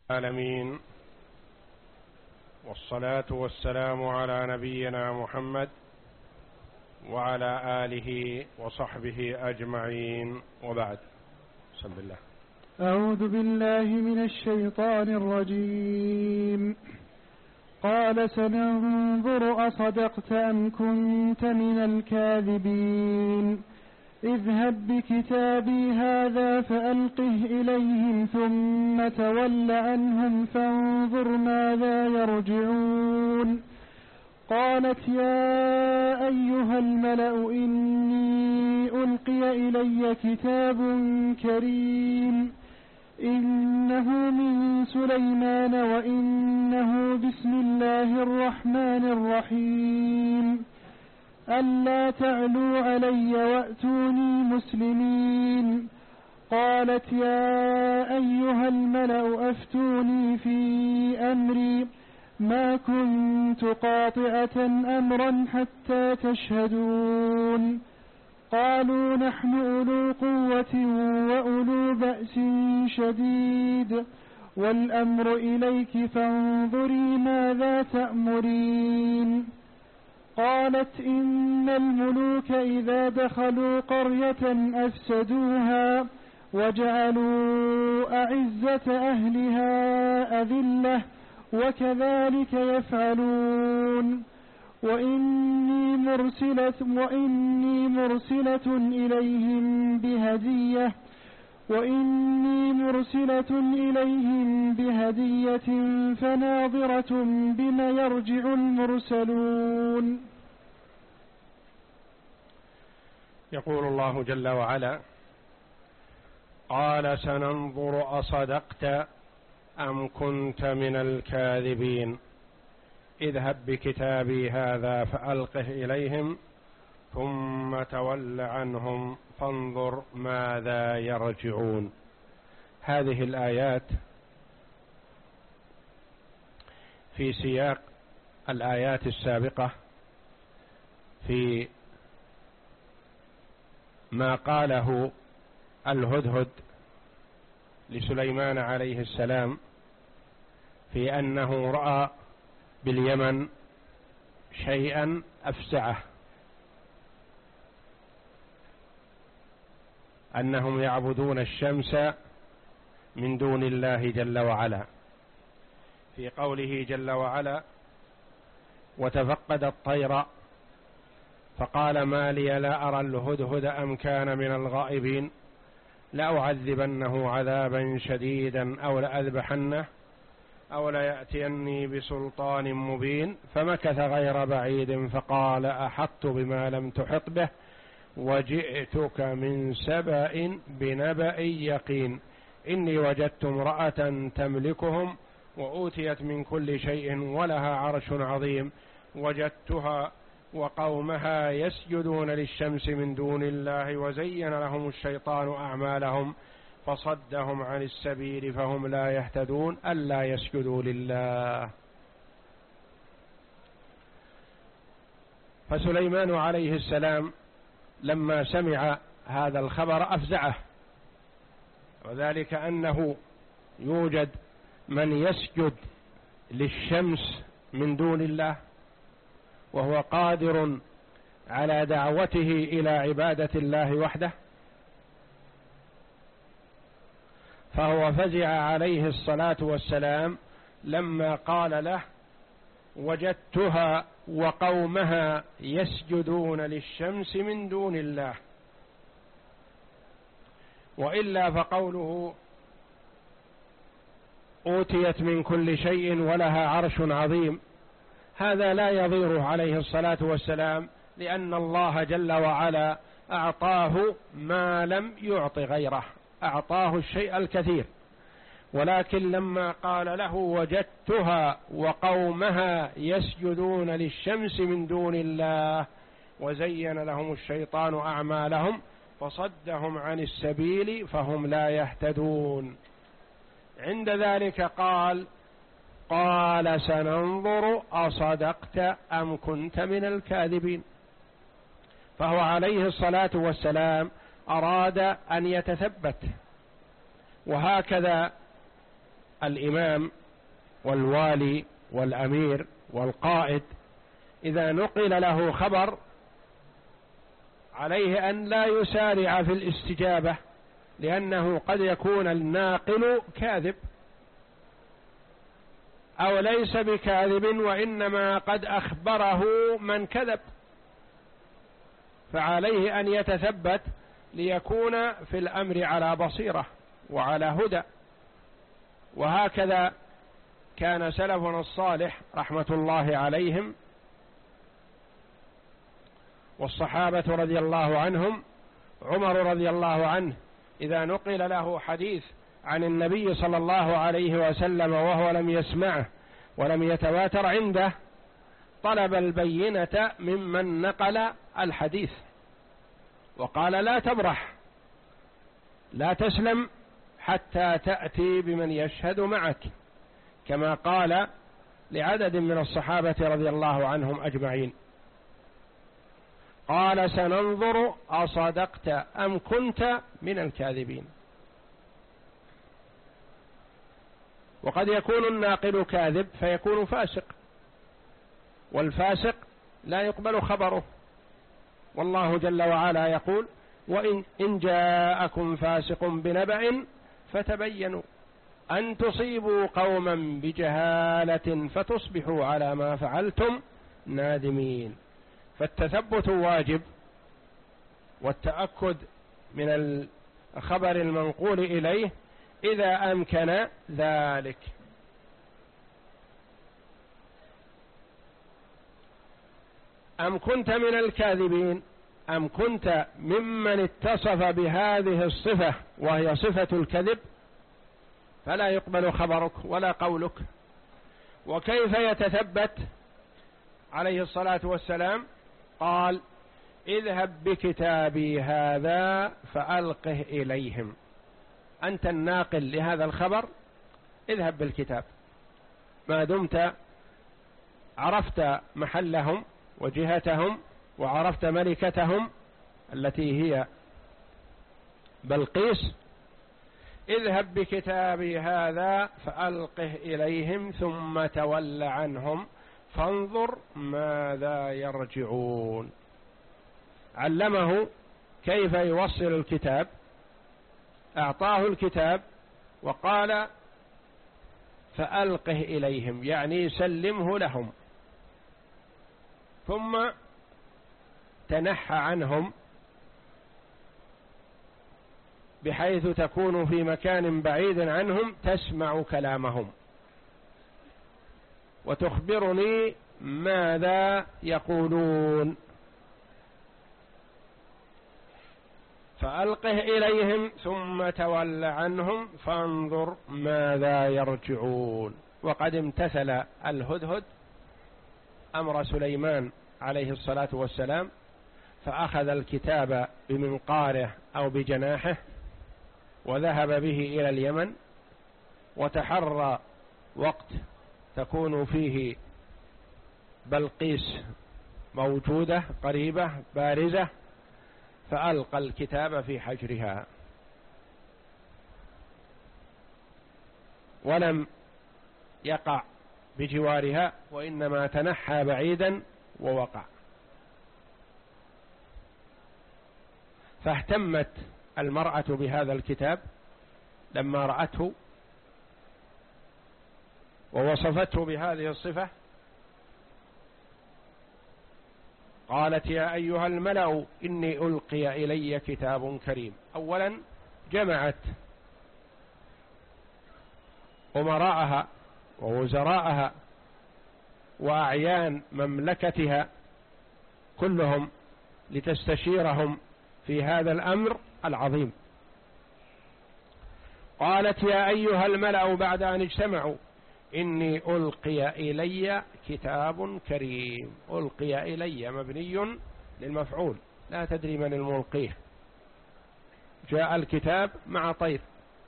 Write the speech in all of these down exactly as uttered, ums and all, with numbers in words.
العالمين، والصلاة والسلام على نبينا محمد وعلى آله وصحبه أجمعين، وبعد. بسم الله. أعوذ بالله من الشيطان الرجيم. قال سننظر أصدقت أم كنت من الكاذبين اذهب بكتابي هذا فألقه إليهم ثم تول عنهم فانظر ماذا يرجعون. قالت يا أيها الملأ إني ألقي إلي كتاب كريم إنه من سليمان وإنه بسم الله الرحمن الرحيم ألا تعلوا علي وأتوني مسلمين. قالت يا أيها الملأ أفتوني في أمري ما كنت قاطعة أمرا حتى تشهدون. قالوا نحن أولو قوة وأولو بأس شديد والأمر إليك فانظري ماذا تأمرين. قالت إن الملوك إذا دخلوا قرية أفسدوها وجعلوا أعزة أهلها أذلة وكذلك يفعلون. وإني مرسلة, وإني مرسلة إليهم بهدية وإني مرسلة إليهم بهدية فناظرة بما يرجع المرسلون. يقول الله جل وعلا: قال سننظر أصدقت أم كنت من الكاذبين اذهب بكتابي هذا فألقه إليهم ثم تول عنهم فانظر ماذا يرجعون. هذه الآيات في سياق الآيات السابقة في ما قاله الهدهد لسليمان عليه السلام في أنه رأى باليمن شيئا أفزعه، أنهم يعبدون الشمس من دون الله جل وعلا، في قوله جل وعلا: وتفقد الطير فقال ما لي لا أرى الهدهد أم كان من الغائبين لأعذبنه عذابا شديدا أو لأذبحنه أو ليأتيني بسلطان مبين فمكث غير بعيد فقال أحطت بما لم تحط به وجئتك من سبأ بنبأ يقين إني وجدت امرأة تملكهم وأوتيت من كل شيء ولها عرش عظيم وجدتها وقومها يسجدون للشمس من دون الله وزين لهم الشيطان أعمالهم فصدهم عن السبيل فهم لا يهتدون ألا يسجدوا لله. فسليمان عليه السلام لما سمع هذا الخبر أفزعه، وذلك أنه يوجد من يسجد للشمس من دون الله وهو قادر على دعوته إلى عبادة الله وحده. فهو فزع عليه الصلاة والسلام لما قال له وجدتها وقومها يسجدون للشمس من دون الله، وإلا فقوله أوتيت من كل شيء ولها عرش عظيم هذا لا يضيره عليه الصلاة والسلام، لأن الله جل وعلا أعطاه ما لم يعط غيره، أعطاه الشيء الكثير. ولكن لما قال له وجدتها وقومها يسجدون للشمس من دون الله وزين لهم الشيطان أعمالهم فصدهم عن السبيل فهم لا يهتدون، عند ذلك قال قال سننظر أصدقت أم كنت من الكاذبين. فهو عليه الصلاة والسلام أراد أن يتثبت، وهكذا الإمام والوالي والأمير والقائد إذا نقل له خبر عليه أن لا يسارع في الاستجابة، لأنه قد يكون الناقل كاذب أو ليس بكاذب وإنما قد أخبره من كذب، فعليه أن يتثبت ليكون في الأمر على بصيرة وعلى هدى. وهكذا كان سلفنا الصالح رحمة الله عليهم والصحابة رضي الله عنهم. عمر رضي الله عنه إذا نقل له حديث عن النبي صلى الله عليه وسلم وهو لم يسمعه ولم يتواتر عنده طلب البينة ممن نقل الحديث، وقال لا تبرح لا تسلم حتى تأتي بمن يشهد معك، كما قال لعدد من الصحابة رضي الله عنهم أجمعين. قال سننظر أصدقت أم كنت من الكاذبين. وقد يكون الناقل كاذب فيكون فاسق، والفاسق لا يقبل خبره، والله جل وعلا يقول وإن إن جاءكم فاسق بنبأ فتبينوا أن تصيبوا قوما بجهالة فتصبحوا على ما فعلتم نادمين. فالتثبت واجب، والتأكد من الخبر المنقول إليه إذا أمكن ذلك. أم كنت من الكاذبين أم كنت ممن اتصف بهذه الصفة وهي صفة الكذب، فلا يقبل خبرك ولا قولك. وكيف يتثبت عليه الصلاة والسلام؟ قال اذهب بكتابي هذا فألقه إليهم. أنت الناقل لهذا الخبر، اذهب بالكتاب ما دمت عرفت محلهم وجهتهم وعرفت ملكتهم التي هي بلقيس. اذهب بكتابي هذا فألقه إليهم ثم تول عنهم فانظر ماذا يرجعون. علمه كيف يوصل الكتاب، أعطاه الكتاب وقال فألقه إليهم، يعني سلمه لهم، ثم تنحى عنهم بحيث تكون في مكان بعيد عنهم تسمع كلامهم وتخبرني ماذا يقولون. فألقه إليهم ثم تول عنهم فانظر ماذا يرجعون. وقد امتثل الهدهد أمر سليمان عليه الصلاة والسلام، فأخذ الكتاب بمنقاره أو بجناحه وذهب به إلى اليمن، وتحرى وقت تكون فيه بلقيس موجودة قريبة بارزة، فألقى الكتاب في حجرها ولم يقع بجوارها، وإنما تنحى بعيدا ووقع. فاهتمت المرأة بهذا الكتاب لما رأته ووصفته بهذه الصفة، قالت يا أيها الملأ إني ألقي إلي كتاب كريم. أولا جمعت أمراءها ووزراءها وأعيان مملكتها كلهم لتستشيرهم في هذا الأمر العظيم. قالت يا أيها الملأ بعد أن اجتمعوا إني ألقي إلي كتاب كريم. ألقي إلي مبني للمفعول، لا تدري من الملقيه. جاء الكتاب مع طير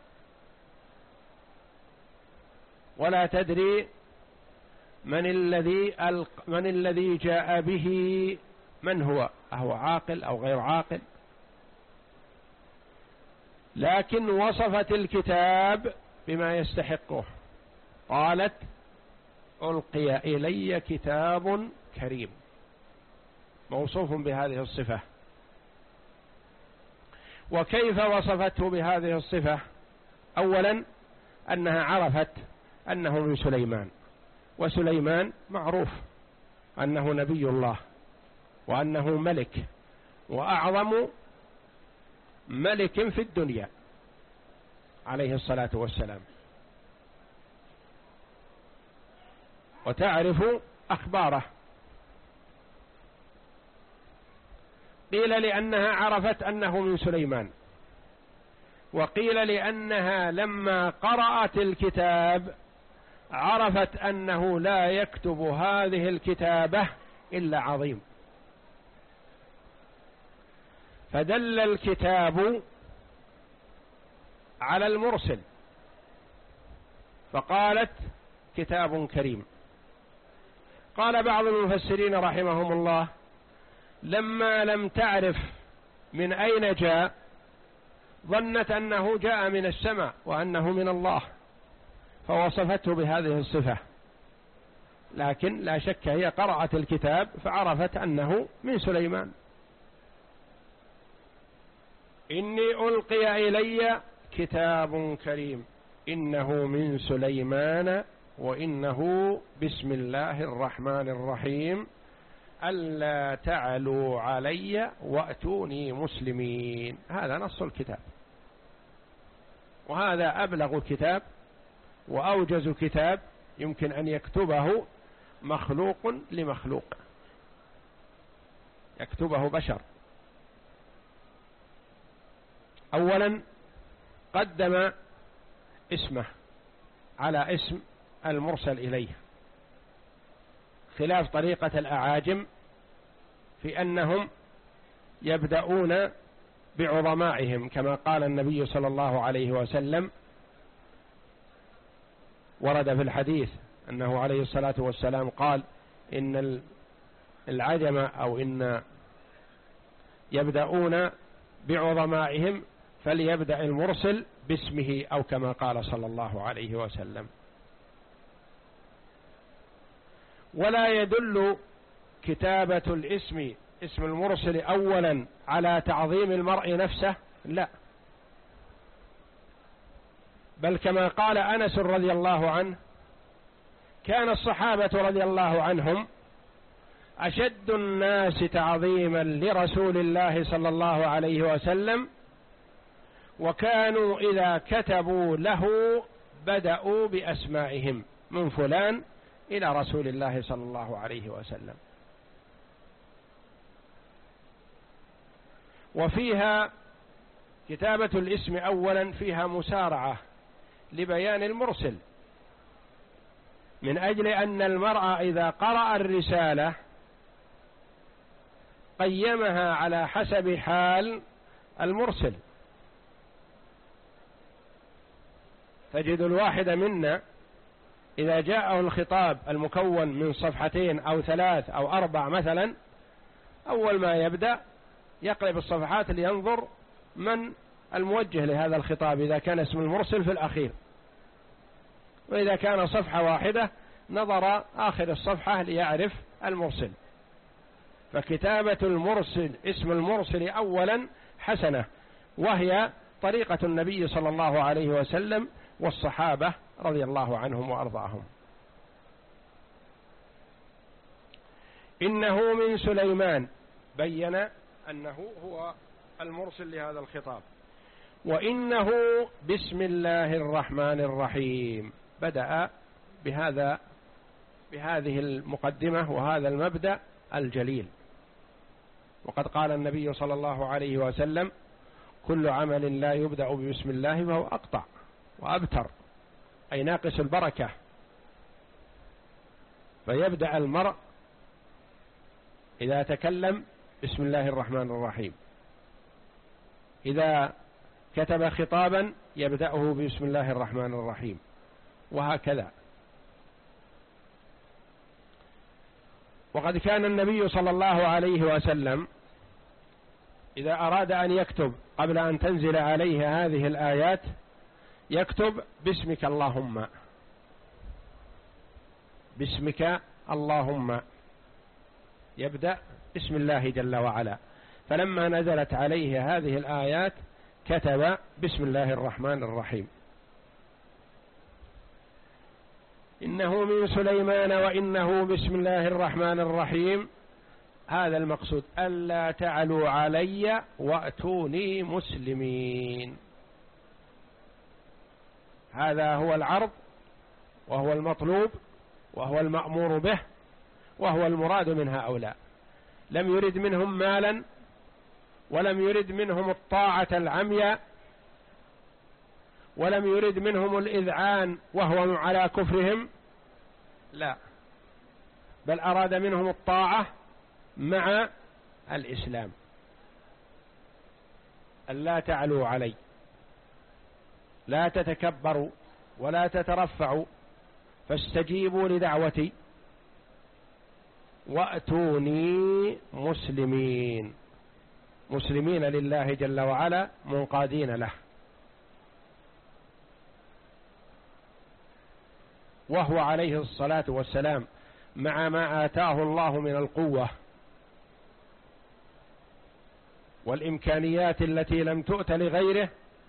ولا تدري من الذي ألق من الذي جاء به، من هو، أهو عاقل أو غير عاقل. لكن وصفت الكتاب بما يستحقه. قالت ألقي إلي كتاب كريم، موصوف بهذه الصفة. وكيف وصفته بهذه الصفة؟ أولا أنها عرفت أنه من سليمان، وسليمان معروف أنه نبي الله وأنه ملك وأعظم ملك في الدنيا عليه الصلاة والسلام، وتعرف أخباره. قيل لأنها عرفت أنه من سليمان، وقيل لأنها لما قرأت الكتاب عرفت أنه لا يكتب هذه الكتابة إلا عظيم، فدل الكتاب على المرسل فقالت كتاب كريم. قال بعض المفسرين رحمهم الله لما لم تعرف من أين جاء ظنت أنه جاء من السماء وأنه من الله فوصفته بهذه الصفة، لكن لا شك هي قرأت الكتاب فعرفت أنه من سليمان. إني ألقي إلي كتاب كريم إنه من سليمان وإنه بسم الله الرحمن الرحيم ألا تعلوا علي وأتوني مسلمين. هذا نص الكتاب، وهذا أبلغ كتاب وأوجز كتاب يمكن أن يكتبه مخلوق لمخلوق، يكتبه بشر. أولا قدم اسمه على اسم المرسل إليه، خلاف طريقة الأعاجم في أنهم يبدأون بعظمائهم، كما قال النبي صلى الله عليه وسلم، ورد في الحديث أنه عليه الصلاة والسلام قال إن العجم أو إن يبدأون بعظمائهم فليبدأ المرسل باسمه أو كما قال صلى الله عليه وسلم. ولا يدل كتابة الاسم اسم المرسل أولا على تعظيم المرء نفسه، لا، بل كما قال أنس رضي الله عنه كان الصحابة رضي الله عنهم أشد الناس تعظيما لرسول الله صلى الله عليه وسلم، وكانوا إذا كتبوا له بدأوا بأسمائهم من فلان إلى رسول الله صلى الله عليه وسلم. وفيها كتابة الاسم أولا فيها مسارعة لبيان المرسل، من أجل أن المرء إذا قرأ الرسالة قيمها على حسب حال المرسل. تجد الواحد منا إذا جاءه الخطاب المكون من صفحتين أو ثلاث أو أربع مثلا، أول ما يبدأ يقلب الصفحات لينظر من الموجه لهذا الخطاب إذا كان اسم المرسل في الأخير، وإذا كان صفحة واحدة نظر آخر الصفحة ليعرف المرسل. فكتابة المرسل اسم المرسل أولا حسنة، وهي طريقة النبي صلى الله عليه وسلم والصحابة رضي الله عنهم وأرضاهم. إنه من سليمان بين أنه هو المرسل لهذا الخطاب، وإنه بسم الله الرحمن الرحيم، بدأ بهذا بهذه المقدمة وهذا المبدأ الجليل. وقد قال النبي صلى الله عليه وسلم كل عمل لا يبدأ بسم الله فهو أقطع وأبتر، أي ناقص البركة. فيبدأ المرء إذا تكلم بسم الله الرحمن الرحيم، إذا كتب خطابا يبدأه بسم الله الرحمن الرحيم، وهكذا. وقد كان النبي صلى الله عليه وسلم إذا أراد أن يكتب قبل أن تنزل عليه هذه الآيات يكتب باسمك اللهم، باسمك اللهم، يبدأ بسم الله جل وعلا. فلما نزلت عليه هذه الآيات كتب بسم الله الرحمن الرحيم. إنه من سليمان وإنه بسم الله الرحمن الرحيم، هذا المقصود، ألا تعلوا علي وأتوني مسلمين. هذا هو العرض، وهو المطلوب، وهو المأمور به، وهو المراد من هؤلاء. لم يرد منهم مالا، ولم يرد منهم الطاعة العمياء، ولم يرد منهم الإذعان وهو على كفرهم، لا، بل أراد منهم الطاعة مع الإسلام. ألا تعلوا علي، لا تتكبروا ولا تترفعوا، فاستجيبوا لدعوتي وأتوني مسلمين، مسلمين لله جل وعلا، منقادين له. وهو عليه الصلاة والسلام مع ما آتاه الله من القوة والإمكانيات التي لم تؤت لغيره،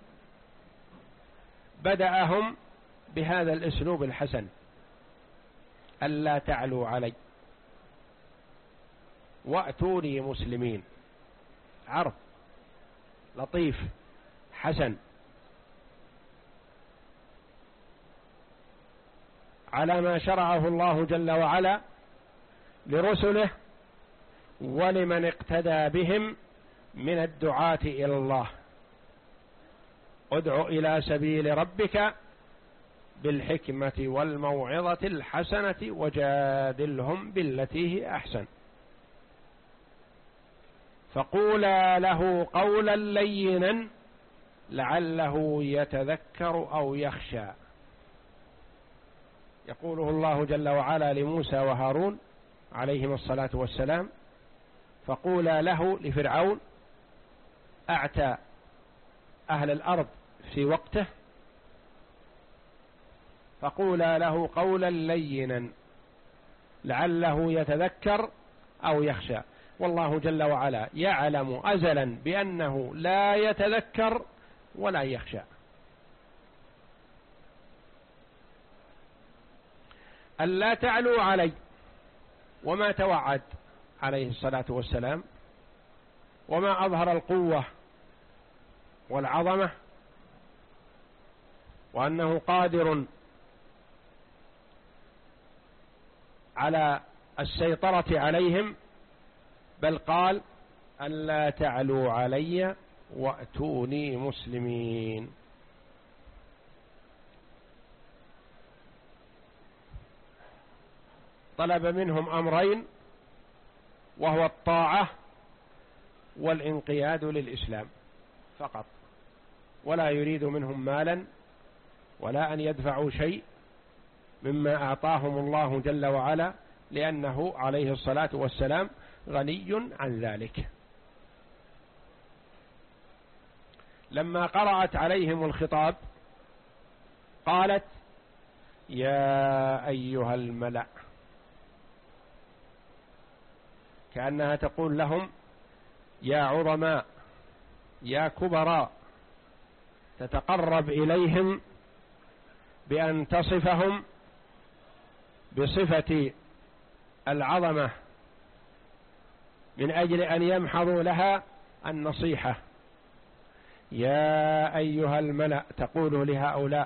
بدأهم بهذا الأسلوب الحسن، ألا تعلوا علي وأتوني مسلمين. عرض لطيف حسن على ما شرعه الله جل وعلا لرسله ولمن اقتدى بهم من الدعاة إلى الله. ادع إلى سبيل ربك بالحكمة والموعظة الحسنة وجادلهم بالتي هي أحسن، فقولا له قولا لينا لعله يتذكر أو يخشى. يقوله الله جل وعلا لموسى وهارون عليهما الصلاة والسلام: فقولا له، لفرعون أعتى أهل الأرض في وقته، فقولا له قولا لينا لعله يتذكر أو يخشى. والله جل وعلا يعلم أزلا بأنه لا يتذكر ولا يخشى. ألا تعلوا علي، وما توعد عليه الصلاة والسلام، وما أظهر القوة والعظمة، وأنه قادر على السيطرة عليهم، بل قال: ألا تعلوا علي وأتوني مسلمين. طلب منهم أمرين، وهو الطاعة والانقياد للإسلام فقط، ولا يريد منهم مالا ولا أن يدفعوا شيء مما أعطاهم الله جل وعلا، لأنه عليه الصلاة والسلام غني عن ذلك. لما قرأت عليهم الخطاب قالت: يا أيها الملأ، كأنها تقول لهم: يا عظماء، يا كبراء، تتقرب إليهم بأن تصفهم بصفة العظمة من أجل أن يمحضوا لها النصيحة. يا أيها الملأ، تقول لهؤلاء: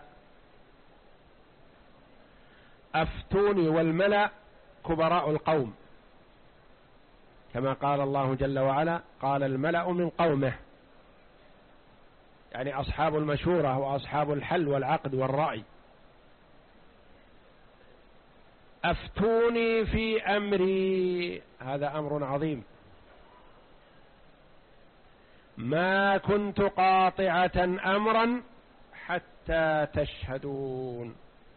أفتوني. والملأ كبراء القوم، كما قال الله جل وعلا: قال الملأ من قومه، يعني أصحاب المشورة وأصحاب الحل والعقد والرأي. أفتوني في أمري، هذا أمر عظيم، ما كنت قاطعة أمرا حتى تشهدون.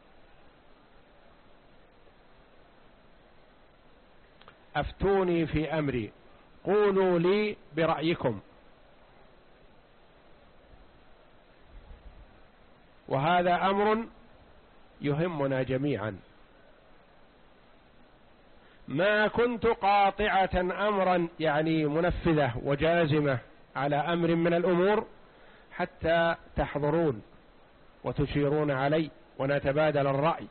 أفتوني في أمري، قولوا لي برأيكم. وهذا أمر يهمنا جميعا. ما كنت قاطعة أمرا يعني منفذة وجازمة على أمر من الأمور حتى تحضرون وتشيرون علي ونتبادل الرأي.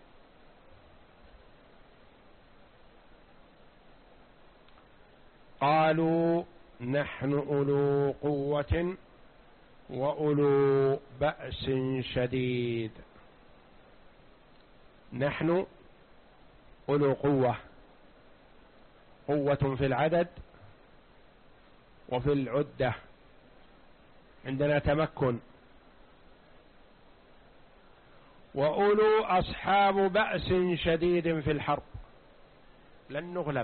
قالوا نحن أولو قوة وأولو بأس شديد. نحن أولو قوة، قوة في العدد وفي العدة، عندنا تمكن. وأولو أصحاب بأس شديد في الحرب، لن نغلب.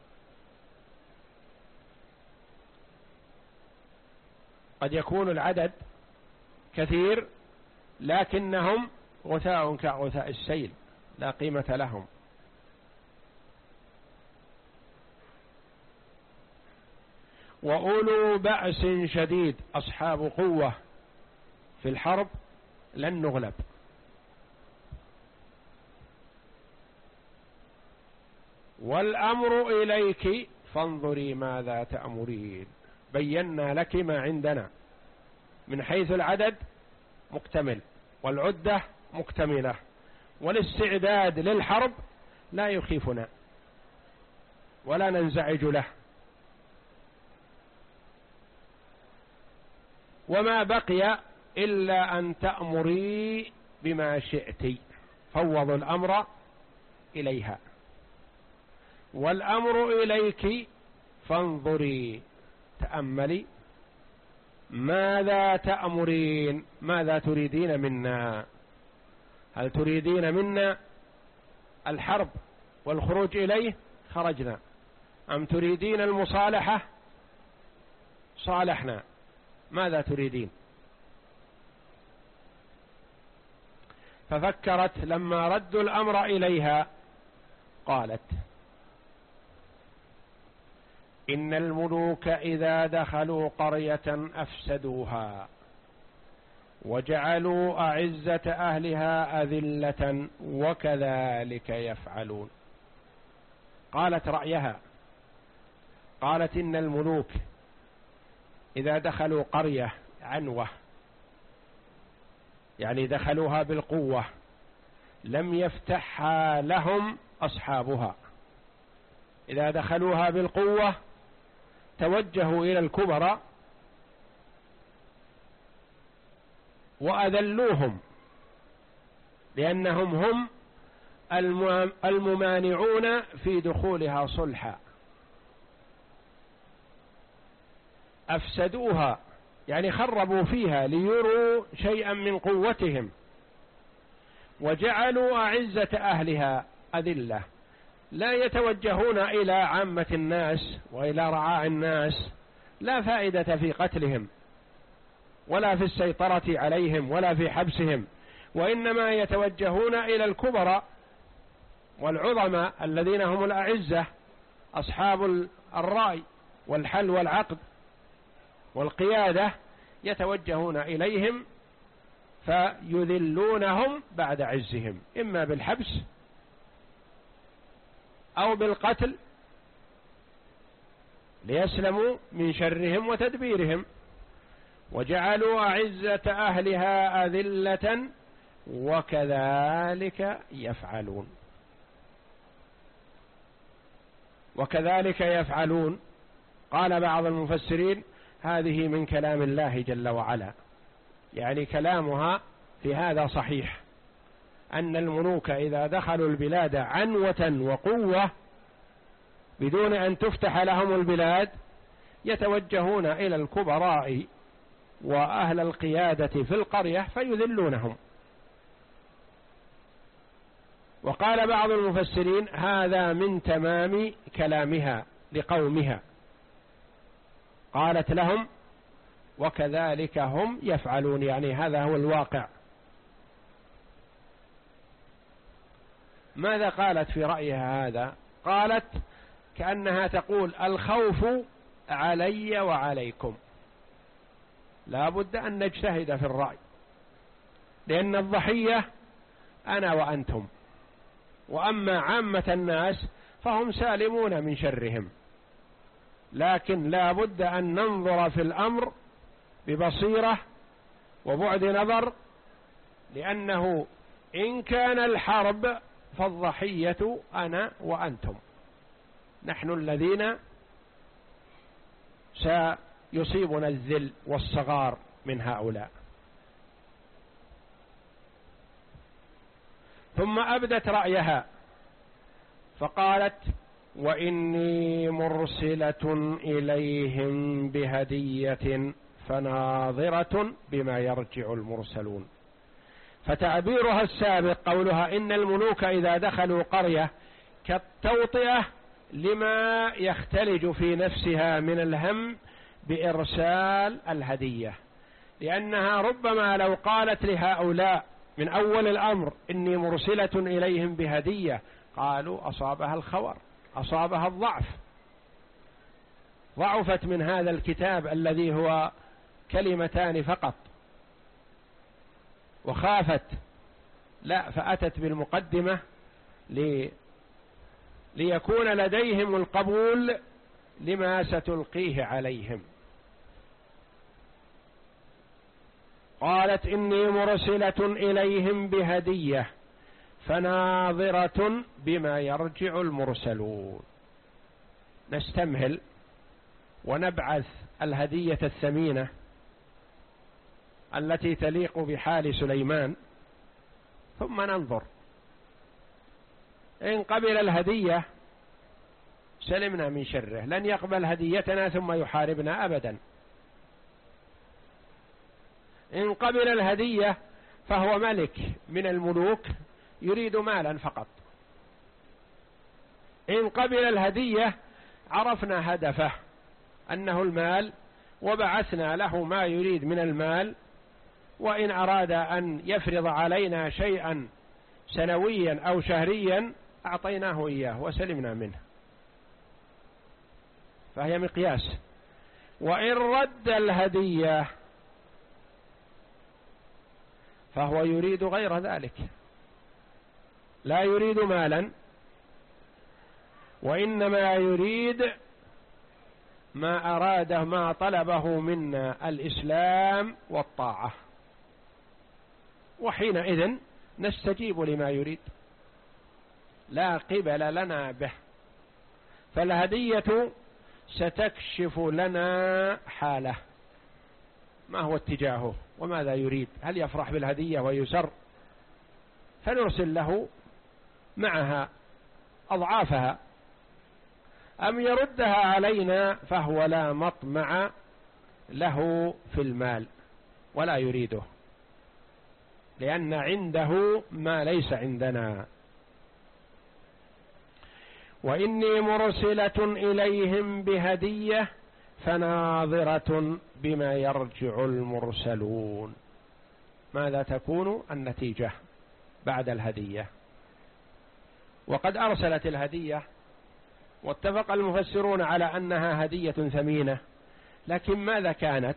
قد يكون العدد كثير لكنهم غثاء كغثاء السيل لا قيمة لهم. وأولو بأس شديد، أصحاب قوة في الحرب، لن نغلب. والأمر إليك فانظري ماذا تأمرين. بينا لك ما عندنا من حيث العدد مكتمل والعدة مكتملة، والاستعداد للحرب لا يخيفنا ولا ننزعج له. وما بقي إلا أن تأمري بما شئت. فوضوا الأمر إليها. والأمر إليك فانظري، تأملي ماذا تأمرين، ماذا تريدين منا؟ هل تريدين منا الحرب والخروج إليه؟ خرجنا. أم تريدين المصالحة؟ صالحنا. ماذا تريدين؟ ففكرت لما ردوا الأمر إليها قالت إن الملوك إذا دخلوا قرية أفسدوها وجعلوا أعزة أهلها أذلة وكذلك يفعلون. قالت رأيها، قالت إن الملوك إذا دخلوا قرية عنوة، يعني دخلوها بالقوة، لم يفتحها لهم أصحابها. إذا دخلوها بالقوة توجهوا إلى الكبراء وأذلوهم، لأنهم هم الممانعون في دخولها صلحا. أفسدوها يعني خربوا فيها ليروا شيئا من قوتهم، وجعلوا أعزة أهلها أذلة. لا يتوجهون إلى عامة الناس وإلى رعاع الناس، لا فائدة في قتلهم ولا في السيطرة عليهم ولا في حبسهم، وإنما يتوجهون إلى الكبراء والعظماء الذين هم الأعزة أصحاب الرأي والحل والعقد والقيادة، يتوجهون إليهم فيذلونهم بعد عزهم، إما بالحبس أو بالقتل ليسلموا من شرهم وتدبيرهم. وجعلوا أعزة أهلها أذلة وكذلك يفعلون. وكذلك يفعلون، قال بعض المفسرين هذه من كلام الله جل وعلا، يعني كلامها في هذا صحيح، أن الملوك إذا دخلوا البلاد عنوة وقوة بدون أن تفتح لهم البلاد يتوجهون إلى الكبراء وأهل القيادة في القرية فيذلونهم. وقال بعض المفسرين هذا من تمام كلامها لقومها، قالت لهم وكذلك هم يفعلون، يعني هذا هو الواقع. ماذا قالت في رأيها هذا؟ قالت كأنها تقول الخوف علي وعليكم، لا بد أن نجتهد في الرأي، لأن الضحية أنا وأنتم، وأما عامة الناس فهم سالمون من شرهم، لكن لا بد أن ننظر في الأمر ببصيرة وبعد نظر، لأنه إن كان الحرب فالضحية أنا وأنتم، نحن الذين سيصيبنا الذل والصغار من هؤلاء. ثم أبدت رأيها فقالت وإني مرسلة إليهم بهدية فناظرة بما يرجع المرسلون. فتعبيرها السابق قولها إن الملوك إذا دخلوا قرية كالتوطئة لما يختلج في نفسها من الهم بإرسال الهدية، لأنها ربما لو قالت لهؤلاء من أول الأمر إني مرسلة إليهم بهدية قالوا أصابها الخور، أصابها الضعف، ضعفت من هذا الكتاب الذي هو كلمتان فقط وخافت، لا، فأتت بالمقدمة لي ليكون لديهم القبول لما ستلقيه عليهم. قالت إني مرسلة إليهم بهدية فناظرة بما يرجع المرسلون. نستمهل ونبعث الهدية الثمينة التي تليق بحال سليمان ثم ننظر، إن قبل الهدية سلمنا من شره، لن يقبل هديتنا ثم يحاربنا أبدا. إن قبل الهدية فهو ملك من الملوك يريد مالا فقط، إن قبل الهدية عرفنا هدفه أنه المال وبعثنا له ما يريد من المال، وإن أراد أن يفرض علينا شيئا سنويا أو شهريا أعطيناه إياه وسلمنا منه، فهي مقياس. وإن رد الهدية فهو يريد غير ذلك، لا يريد مالا وإنما يريد ما أراده ما طلبه منا الإسلام والطاعة، وحينئذ نستجيب لما يريد، لا قبل لنا به. فالهدية ستكشف لنا حاله، ما هو اتجاهه وماذا يريد، هل يفرح بالهدية ويسر فنرسل له معها أضعافها، أم يردها علينا فهو لا مطمع له في المال ولا يريده، لأن عنده ما ليس عندنا. وإني مرسلة إليهم بهدية فناظرة بما يرجع المرسلون. ماذا تكون النتيجة بعد الهدية؟ وقد أرسلت الهدية، واتفق المفسرون على أنها هدية ثمينة، لكن ماذا كانت؟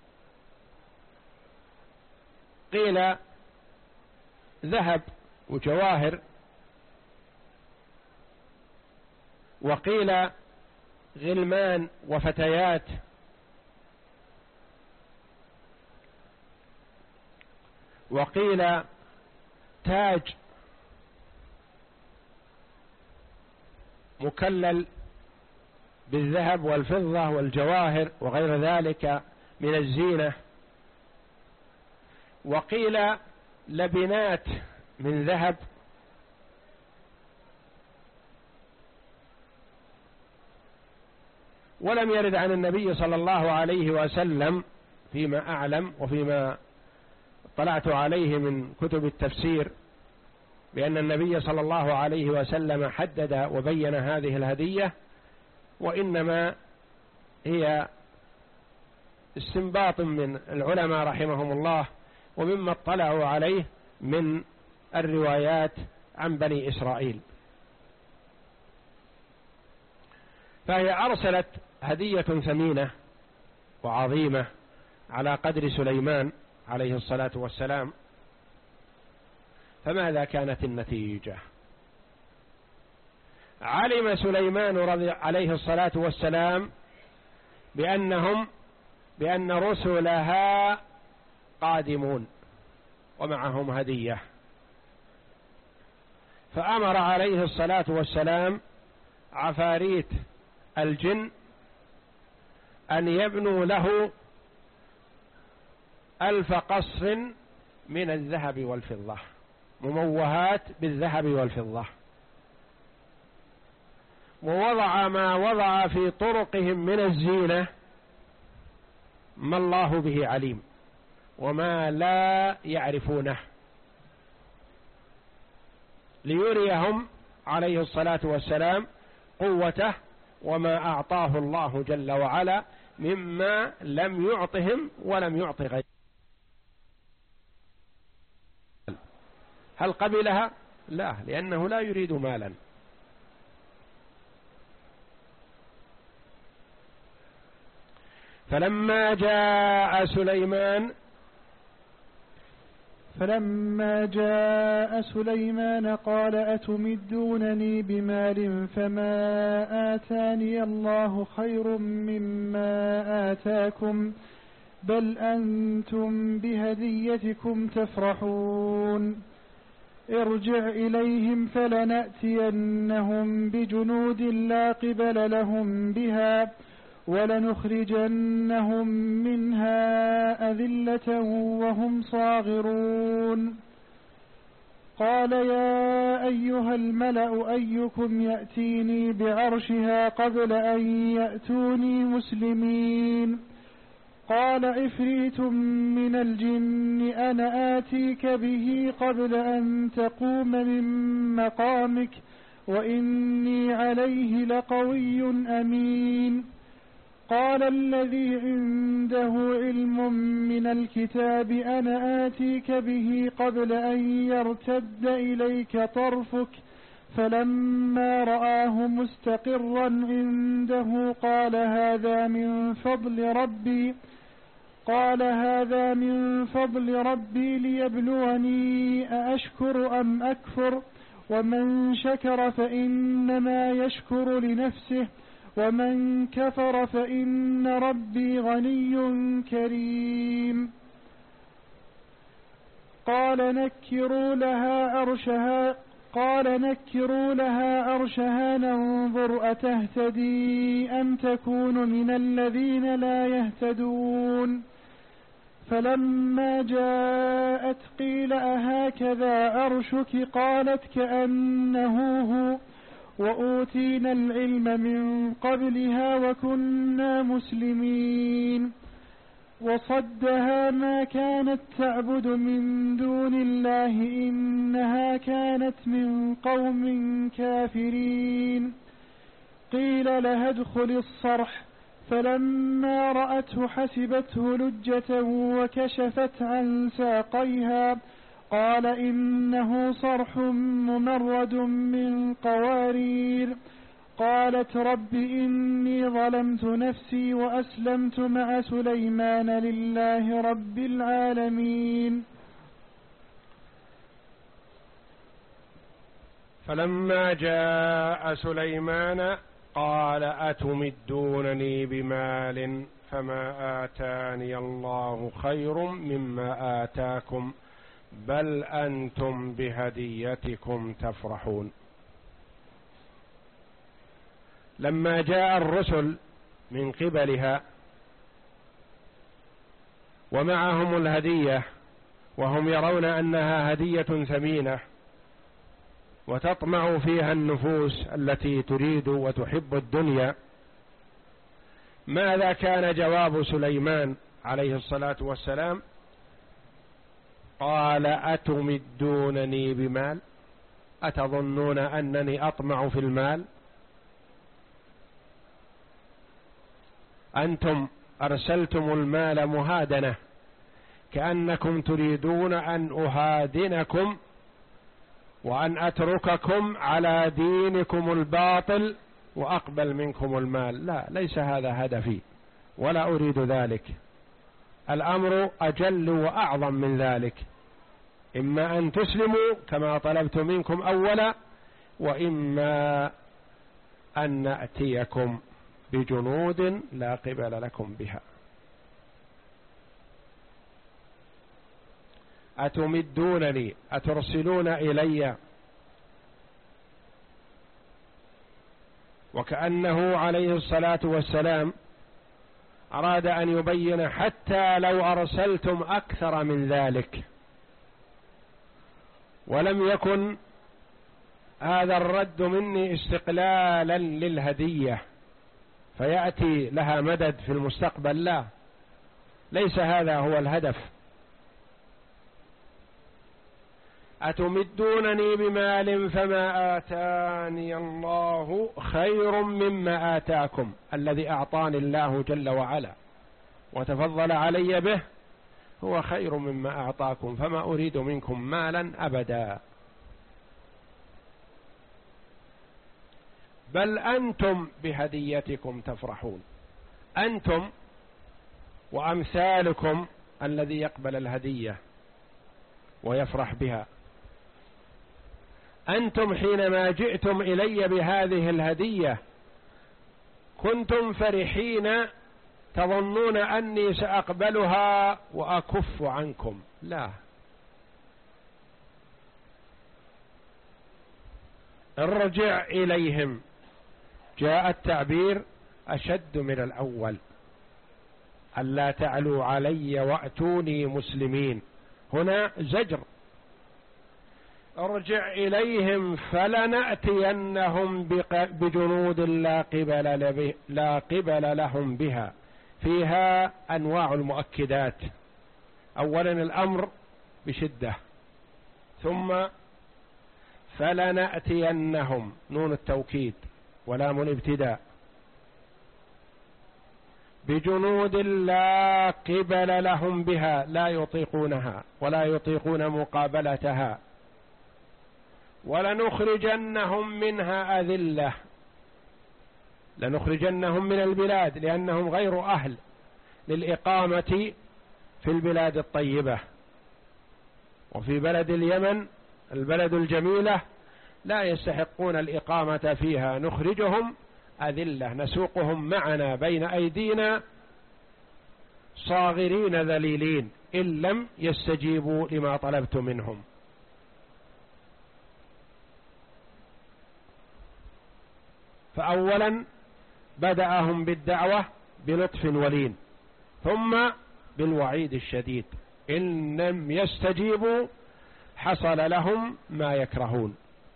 قيل ذهب وجواهر، وقيل غلمان وفتيات، وقيل تاج مكلل بالذهب والفضة والجواهر وغير ذلك من الزينة، وقيل لبنات من ذهب، ولم يرد عن النبي صلى الله عليه وسلم فيما أعلم وفيما اطلعت عليه من كتب التفسير بأن النبي صلى الله عليه وسلم حدد وبين هذه الهدية، وإنما هي استنباط من العلماء رحمهم الله ومما اطلعوا عليه من الروايات عن بني إسرائيل. فهي أرسلت هدية ثمينة وعظيمة على قدر سليمان عليه الصلاة والسلام، فماذا كانت النتيجة؟ علم سليمان رضي عليه الصلاة والسلام بأنهم بأن رسلها قادمون ومعهم هدية، فأمر عليه الصلاة والسلام عفاريت الجن أن يبنوا له ألف قصر من الذهب والفضة، مموهات بالذهب والفضة، ووضع ما وضع في طرقهم من الزينة ما الله به عليم وما لا يعرفونه، ليريهم عليه الصلاة والسلام قوته وما أعطاه الله جل وعلا مما لم يعطهم ولم يعط غيره. هل قبلها؟ لا، لأنه لا يريد مالا. فلما جاء سليمان فلما جاء سليمان قال أتمدونني بمال فما آتاني الله خير مما آتاكم بل أنتم بهديتكم تفرحون ارجع إليهم فلنأتينهم بجنود لا قبل لهم بها ولنخرجنهم منها أذلة وهم صاغرون. قال يا أيها الملأ أيكم يأتيني بعرشها قبل أن يأتوني مسلمين؟ قال عفريت من الجن أنا آتيك به قبل أن تقوم من مقامك وإني عليه لقوي أمين. قال الذي عنده علم من الكتاب أنا آتيك به قبل أن يرتد إليك طرفك فلما رآه مستقرا عنده قال هذا من فضل ربي قال هذا من فضل ربي ليبلوني أأشكر أم أكفر ومن شكر فإنما يشكر لنفسه ومن كفر فإن ربي غني كريم. قال نكروا لها عرشها قال نكروا لها عرشها ننظر أتهتدي أم تكون من الذين لا يهتدون. فلما جاءت قيل أهكذا عرشك قالت كأنه هو وأوتينا العلم من قبلها وكنا مسلمين. وصدها ما كانت تعبد من دون الله إنها كانت من قوم كافرين. قيل لها ادخل الصرح فلما رأته حسبته لجة وكشفت عن ساقيها قال إنه صرح ممرد من قوارير. قالت رب إني ظلمت نفسي وأسلمت مع سليمان لله رب العالمين. فلما جاء سليمان قال أتمدونني بمال فما آتاني الله خير مما آتاكم بل أنتم بهديتكم تفرحون. لما جاء الرسل من قبلها ومعهم الهدية وهم يرون أنها هدية ثمينة وتطمع فيها النفوس التي تريد وتحب الدنيا، ماذا كان جواب سليمان عليه الصلاة والسلام؟ قال أتمدونني بمال؟ أتظنون أنني أطمع في المال؟ أنتم أرسلتم المال مهادنة كأنكم تريدون أن أهادنكم وأن أترككم على دينكم الباطل وأقبل منكم المال. لا، ليس هذا هدفي ولا أريد ذلك. الأمر أجل وأعظم من ذلك. إما أن تسلموا كما طلبت منكم أولا، وإما أن نأتيكم بجنود لا قبل لكم بها. أتمدونني أترسلون إلي، وكأنه عليه الصلاة والسلام أراد أن يبين حتى لو أرسلتم أكثر من ذلك، ولم يكن هذا الرد مني استقلالا للهدية فيأتي لها مدد في المستقبل، لا، ليس هذا هو الهدف. أتمدونني بمال فما آتاني الله خير مما آتاكم، الذي أعطاني الله جل وعلا وتفضل علي به هو خير مما أعطاكم، فما أريد منكم مالا أبدا، بل أنتم بهديتكم تفرحون، أنتم وأمثالكم الذي يقبل الهدية ويفرح بها. أنتم حينما جئتم إلي بهذه الهدية كنتم فرحين تظنون أني سأقبلها وأكف عنكم، لا، ارجع إليهم. جاء التعبير أشد من الأول، ألا تعلوا علي وأتوني مسلمين، هنا زجر. ارجع إليهم فلنأتينهم بجنود لا قبل, لا قبل لهم بها. فيها أنواع المؤكدات، أولا الأمر بشدة، ثم فلنأتينهم نون التوكيد ولام الابتداء بجنود لا قبل لهم بها، لا يطيقونها ولا يطيقون مقابلتها، ولنخرجنهم منها أذلة، لنخرجنهم من البلاد لأنهم غير أهل للإقامة في البلاد الطيبة، وفي بلد اليمن البلد الجميلة لا يستحقون الإقامة فيها، نخرجهم أذلة، نسوقهم معنا بين أيدينا صاغرين ذليلين إن لم يستجيبوا لما طلبت منهم. فأولا بدأهم بالدعوة بلطف ولين، ثم بالوعيد الشديد، إن لم يستجيبوا حصل لهم ما يكرهون.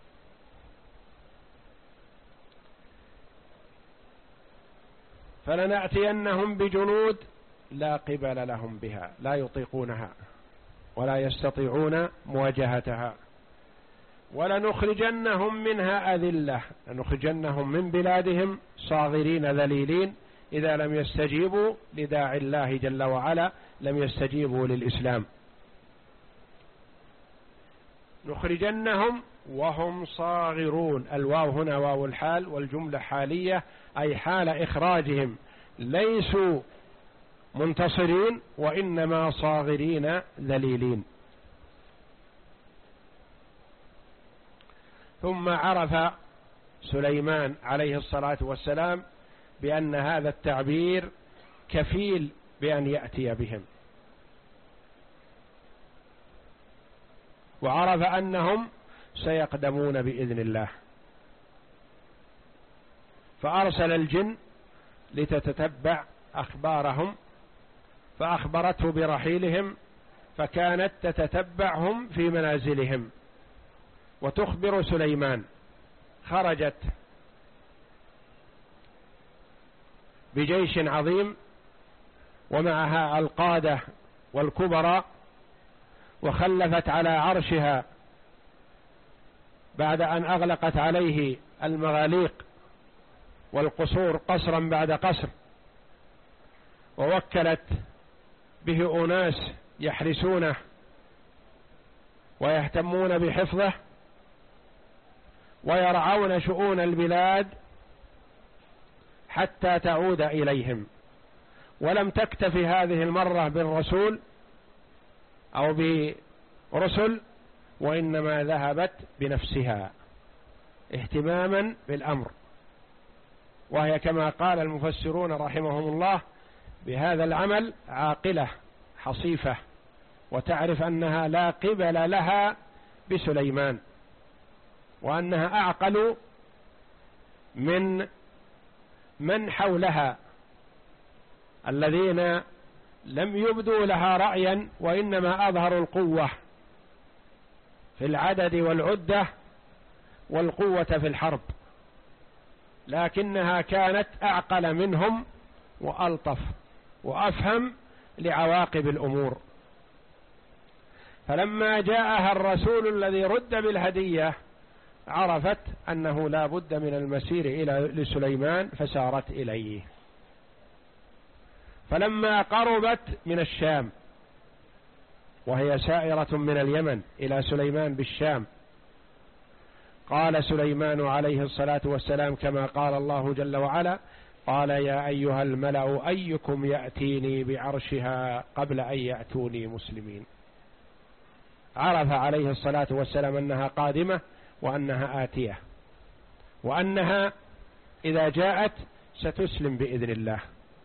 فلنأتينهم بجنود لا قبل لهم بها، لا يطيقونها ولا يستطيعون مواجهتها، ولنخرجنهم منها أذلة، لنخرجنهم من بلادهم صاغرين ذليلين إذا لم يستجيبوا لداعي الله جل وعلا، لم يستجيبوا للإسلام. نخرجنهم وهم صاغرون، الواو هنا واو الحال والجملة حالية، أي حال إخراجهم، ليسوا منتصرين وإنما صاغرين ذليلين. ثم عرف سليمان عليه الصلاة والسلام بأن هذا التعبير كفيل بأن يأتي بهم، وعرف أنهم سيقدمون بإذن الله، فأرسل الجن لتتتبع أخبارهم، فأخبرته برحيلهم، فكانت تتتبعهم في منازلهم وتخبر سليمان. خرجت بجيش عظيم ومعها القادة والكبراء، وخلفت على عرشها بعد أن أغلقت عليه المغاليق والقصور قصرا بعد قصر، ووكلت به أناس يحرسونه ويهتمون بحفظه ويرعون شؤون البلاد حتى تعود إليهم. ولم تكتفي هذه المرة بالرسول أو برسل، وإنما ذهبت بنفسها اهتماما بالأمر، وهي كما قال المفسرون رحمهم الله بهذا العمل عاقلة حصيفة، وتعرف أنها لا قبل لها بسليمان، وأنها أعقل من من حولها الذين لم يبدوا لها رأيا، وإنما أظهروا القوة في العدد والعدة والقوة في الحرب، لكنها كانت أعقل منهم وألطف وأفهم لعواقب الأمور. فلما جاءها الرسول الذي رد بالهدية عرفت أنه لا بد من المسير إلى لسليمان، فسارت إليه. فلما قربت من الشام، وهي سائرة من اليمن إلى سليمان بالشام، قال سليمان عليه الصلاة والسلام كما قال الله جل وعلا: قال يا أيها الملأ أيكم يأتيني بعرشها قبل أن يأتوني مسلمين. عرف عليه الصلاة والسلام أنها قادمة، وأنها آتية، وأنها إذا جاءت ستسلم بإذن الله.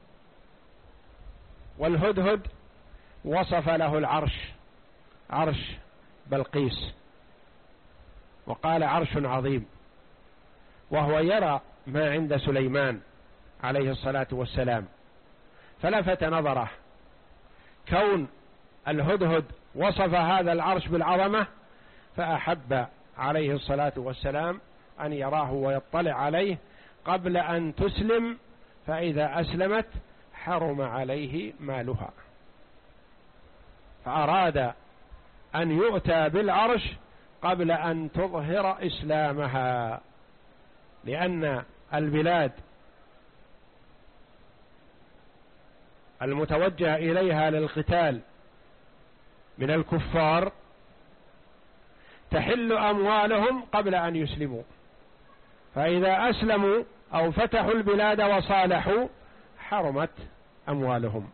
والهدهد وصف له العرش، عرش بلقيس، وقال عرش عظيم، وهو يرى ما عند سليمان عليه الصلاة والسلام، فلفت نظره كون الهدهد وصف هذا العرش بالعظمة، فأحب عليه الصلاة والسلام أن يراه ويطلع عليه قبل أن تسلم، فإذا أسلمت حرم عليه مالها، فأراد أن يؤتى بالعرش قبل أن تظهر إسلامها، لأن البلاد المتوجه إليها للقتال من الكفار تحل أموالهم قبل أن يسلموا، فإذا أسلموا أو فتحوا البلاد وصالحوا حرمت أموالهم.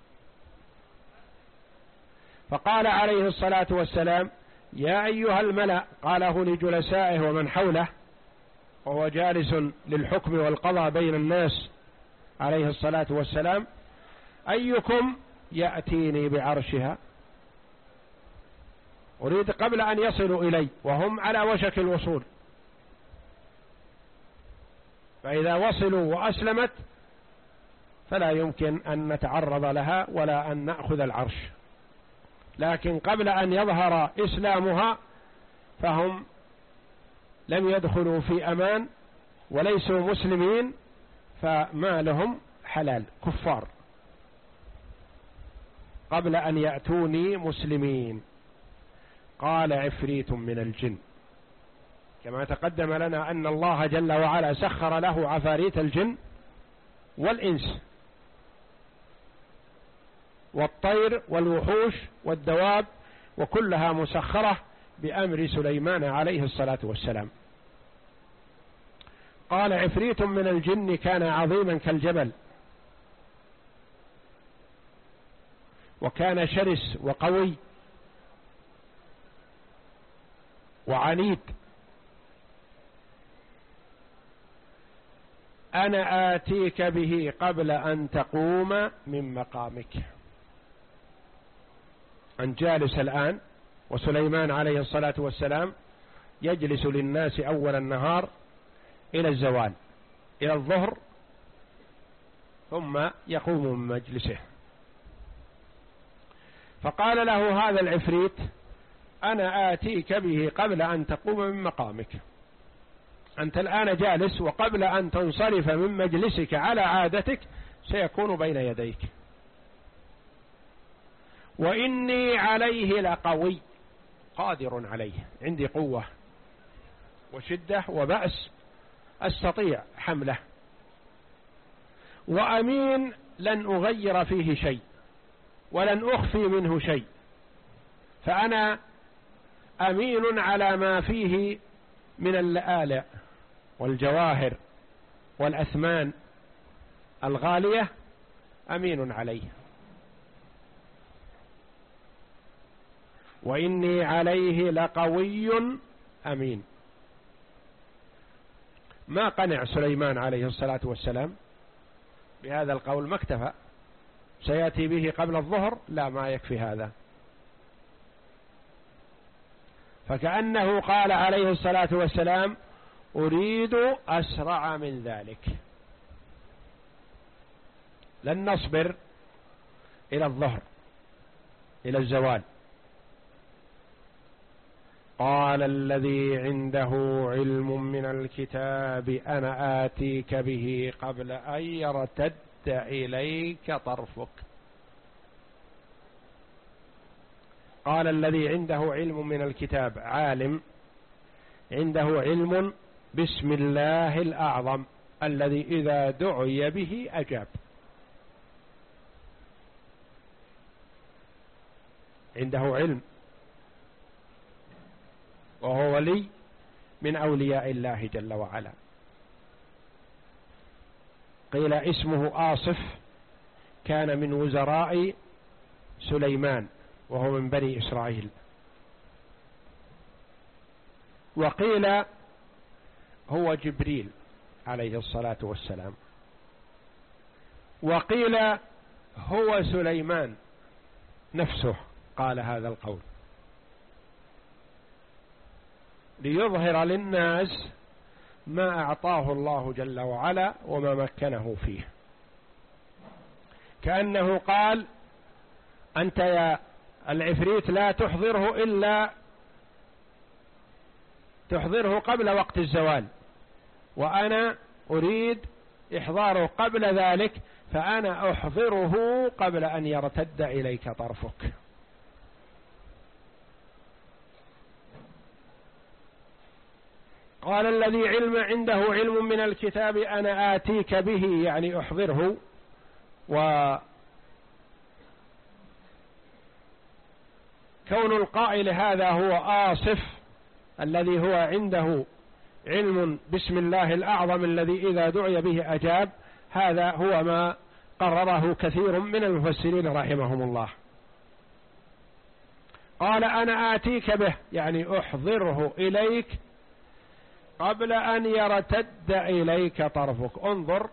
فقال عليه الصلاة والسلام: يا أيها الملأ، قاله لجلسائه ومن حوله، وهو جالس للحكم والقضاء بين الناس عليه الصلاة والسلام: أيكم يأتيني بعرشها؟ أريد قبل أن يصلوا إلي وهم على وشك الوصول، فإذا وصلوا وأسلمت فلا يمكن أن نتعرض لها ولا أن نأخذ العرش، لكن قبل أن يظهر إسلامها فهم لم يدخلوا في أمان وليسوا مسلمين، فمالهم حلال كفار قبل أن يأتوني مسلمين. قال عفريت من الجن، كما تقدم لنا أن الله جل وعلا سخر له عفاريت الجن والإنس والطير والوحوش والدواب، وكلها مسخرة بأمر سليمان عليه الصلاة والسلام. قال عفريت من الجن كان عظيما كالجبل، وكان شرس وقوي وعنيد. أنا آتيك به قبل أن تقوم من مقامك. أن جالس الآن، وسليمان عليه الصلاة والسلام يجلس للناس أول النهار إلى الزوال إلى الظهر، ثم يقوم من مجلسه. فقال له هذا العفريت: أنا آتيك به قبل أن تقوم من مقامك. أنت الآن جالس، وقبل أن تنصرف من مجلسك على عادتك سيكون بين يديك، وإني عليه لقوي، قادر عليه، عندي قوة وشدة وبأس أستطيع حمله، وأمين لن أغير فيه شيء ولن أخفي منه شيء، فأنا أمين على ما فيه من اللآلئ والجواهر والأثمان الغالية، أمين عليه. وإني عليه لقوي أمين. ما قنع سليمان عليه الصلاة والسلام بهذا القول، ما اكتفى سيأتي به قبل الظهر، لا، ما يكفي هذا. فكأنه قال عليه الصلاة والسلام أريد أسرع من ذلك، لن نصبر إلى الظهر إلى الزوال. قال الذي عنده علم من الكتاب أنا آتيك به قبل أن يرتد إليك طرفك. قال الذي عنده علم من الكتاب، عالم عنده علم باسم الله الأعظم الذي إذا دعي به أجاب. عنده علم، وهو ولي من أولياء الله جل وعلا. قيل اسمه آصف، كان من وزراء سليمان وهو من بني إسرائيل. وقيل هو جبريل عليه الصلاة والسلام. وقيل هو سليمان نفسه قال هذا القول ليظهر للناس ما أعطاه الله جل وعلا وما مكنه فيه. كأنه قال أنت يا العفريت لا تحضره إلا تحضره قبل وقت الزوال، وأنا أريد إحضاره قبل ذلك، فأنا أحضره قبل أن يرتد إليك طرفك. قال الذي علم عنده علم من الكتاب أنا آتيك به، يعني أحضره. وكون القائل هذا هو آصف الذي هو عنده علم باسم الله الأعظم الذي إذا دعي به أجاب، هذا هو ما قرره كثير من المفسرين رحمهم الله. قال أنا آتيك به يعني أحضره إليك قبل أن يرتد إليك طرفك. انظر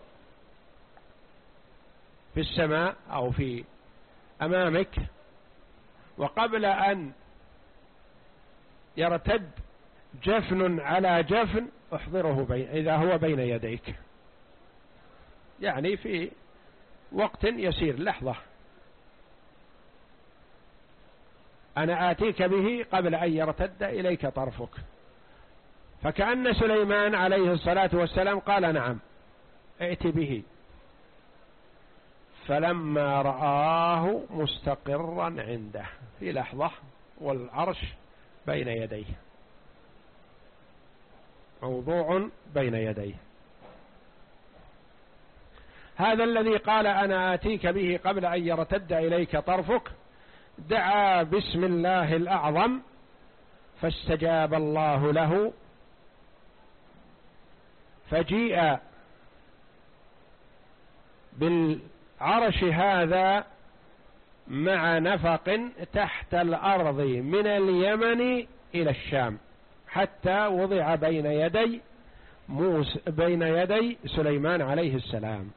في السماء أو في أمامك، وقبل أن يرتد جفن على جفن احضره بين إذا هو بين يديك، يعني في وقت يسير لحظة. أنا آتيك به قبل أن يرتد إليك طرفك. فكأن سليمان عليه الصلاة والسلام قال نعم ائت به، فلما رآه مستقرا عنده في لحظة والعرش بين يديه، موضوع بين يديه. هذا الذي قال أنا آتيك به قبل أن يرتد إليك طرفك دعا باسم الله الأعظم فاستجاب الله له، فجيء بالعرش هذا مع نفق تحت الأرض من اليمن إلى الشام، حتى وضع بين يدي موسى بين يدي سليمان عليه السلام.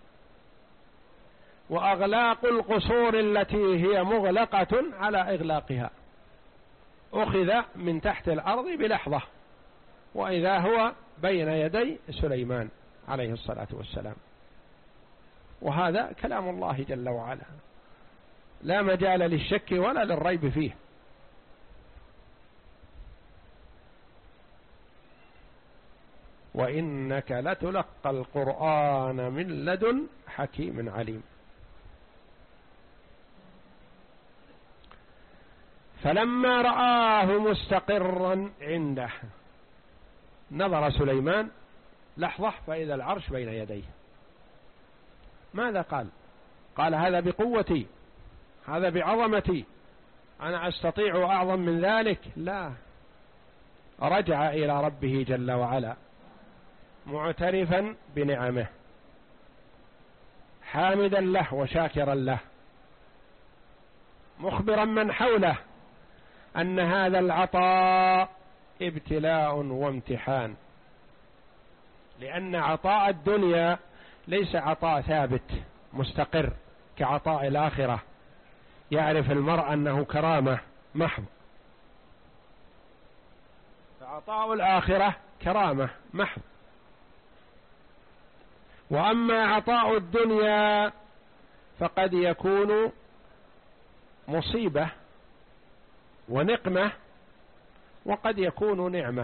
وأغلاق القصور التي هي مغلقة على إغلاقها أخذ من تحت الأرض بلحظة، وإذا هو بين يدي سليمان عليه الصلاة والسلام. وهذا كلام الله جل وعلا، لا مجال للشك ولا للريب فيه. وإنك لتلقى القرآن من لدن حكيم عليم. فلما رآه مستقرا عنده نظر سليمان لحظة فإذا العرش بين يديه. ماذا قال؟ قال هذا بقوتي، هذا بعظمتي، أنا أستطيع أعظم من ذلك؟ لا، رجع إلى ربه جل وعلا معترفا بنعمه، حامدا له وشاكرا له، مخبرا من حوله أن هذا العطاء ابتلاء وامتحان، لأن عطاء الدنيا ليس عطاء ثابت مستقر كعطاء الآخرة، يعرف المرء أنه كرامة محض، فعطاء الآخرة كرامة محض. وأما عطاء الدنيا فقد يكون مصيبة ونقمة، وقد يكون نعمة.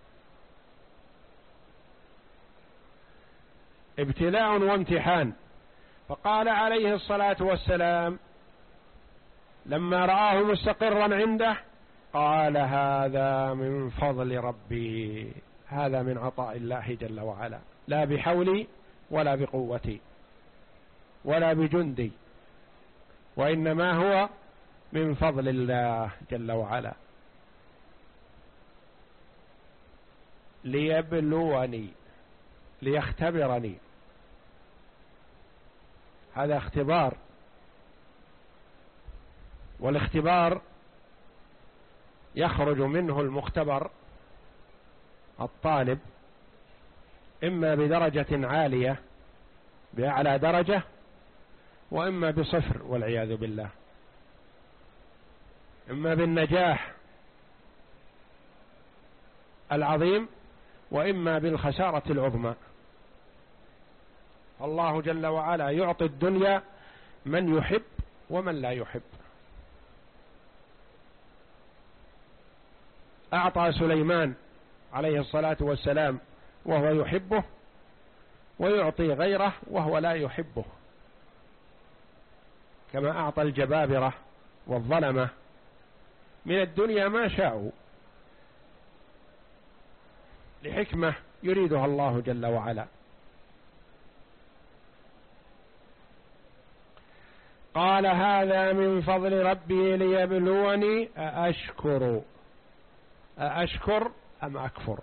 ابتلاء وامتحان. فقال عليه الصلاة والسلام لما رآه مستقرا عنده قال هذا من فضل ربي، هذا من عطاء الله جل وعلا، لا بحولي ولا بقوتي ولا بجندي، وإنما هو من فضل الله جل وعلا. ليبلوني، ليختبرني، هذا اختبار. والاختبار يخرج منه المختبر الطالب إما بدرجة عالية بأعلى درجة، وإما بصفر والعياذ بالله، إما بالنجاح العظيم وإما بالخسارة العظمى. الله جل وعلا يعطي الدنيا من يحب ومن لا يحب. أعطى سليمان عليه الصلاة والسلام وهو يحبه، ويعطي غيره وهو لا يحبه، كما أعطى الجبابرة والظلمة من الدنيا ما شاءوا لحكمة يريدها الله جل وعلا. قال هذا من فضل ربي ليبلوني أأشكر أأشكر أم أكفر.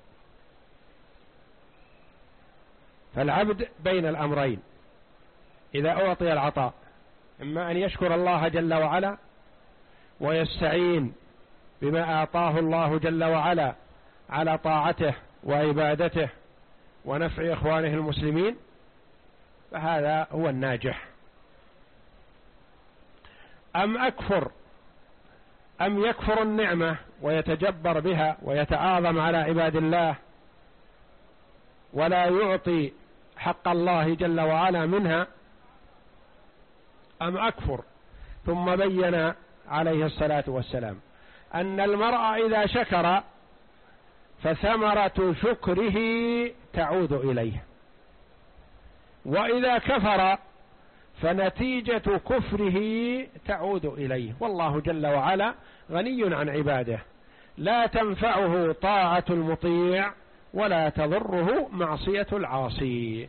فالعبد بين الأمرين إذا أعطي العطاء، إما أن يشكر الله جل وعلا ويستعين بما أعطاه الله جل وعلا على طاعته وعبادته ونفع إخوانه المسلمين، فهذا هو الناجح. أم أكفر، أم يكفر النعمة ويتجبر بها ويتعاظم على عباد الله ولا يعطي حق الله جل وعلا منها، أم أكفر. ثم بين عليه الصلاة والسلام أن المرء إذا شكر فثمرة شكره تعود إليه، وإذا كفر فنتيجة كفره تعود إليه. والله جل وعلا غني عن عباده، لا تنفعه طاعة المطيع ولا تضره معصية العاصي.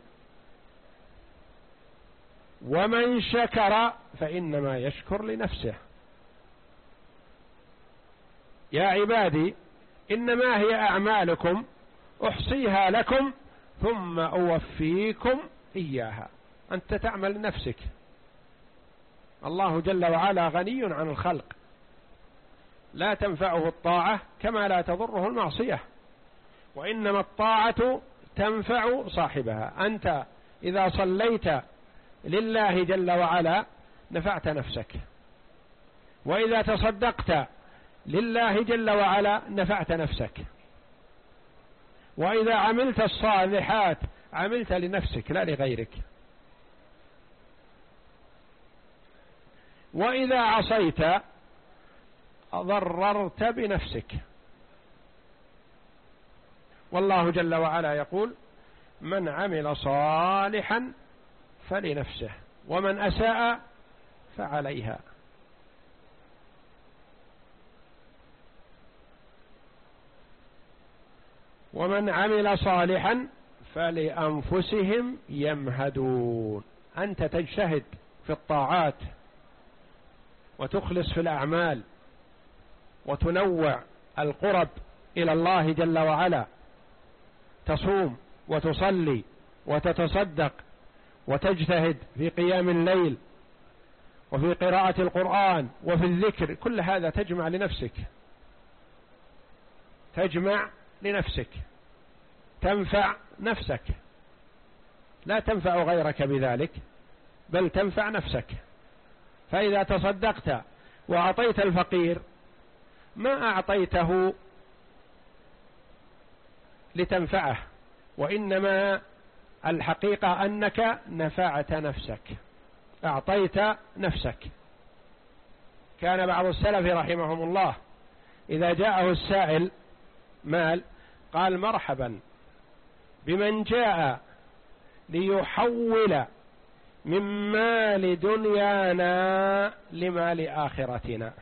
ومن شكر فإنما يشكر لنفسه. يا عبادي إنما هي أعمالكم أحصيها لكم ثم أوفيكم إياها. أنت تعمل لنفسك، الله جل وعلا غني عن الخلق، لا تنفعه الطاعة كما لا تضره المعصية، وإنما الطاعة تنفع صاحبها. أنت إذا صليت لله جل وعلا نفعت نفسك، وإذا تصدقت لله جل وعلا نفعت نفسك، وإذا عملت الصالحات عملت لنفسك لا لغيرك، وإذا عصيت ضررت بنفسك. والله جل وعلا يقول من عمل صالحا فلنفسه ومن أساء فعليها. ومن عمل صالحا فلأنفسهم يمهدون. أنت تجتهد في الطاعات وتخلص في الأعمال وتنوع القرب إلى الله جل وعلا، تصوم وتصلي وتتصدق وتجتهد في قيام الليل وفي قراءة القرآن وفي الذكر، كل هذا تجمع لنفسك تجمع لنفسك، تنفع نفسك، لا تنفع غيرك بذلك، بل تنفع نفسك. فإذا تصدقت وأعطيت الفقير ما أعطيته لتنفعه، وإنما الحقيقة أنك نفعت نفسك، أعطيت نفسك. كان بعض السلف رحمهم الله إذا جاءه السائل مال قال مرحبا بمن جاء ليحول من مال دنيانا لمال آخرتنا.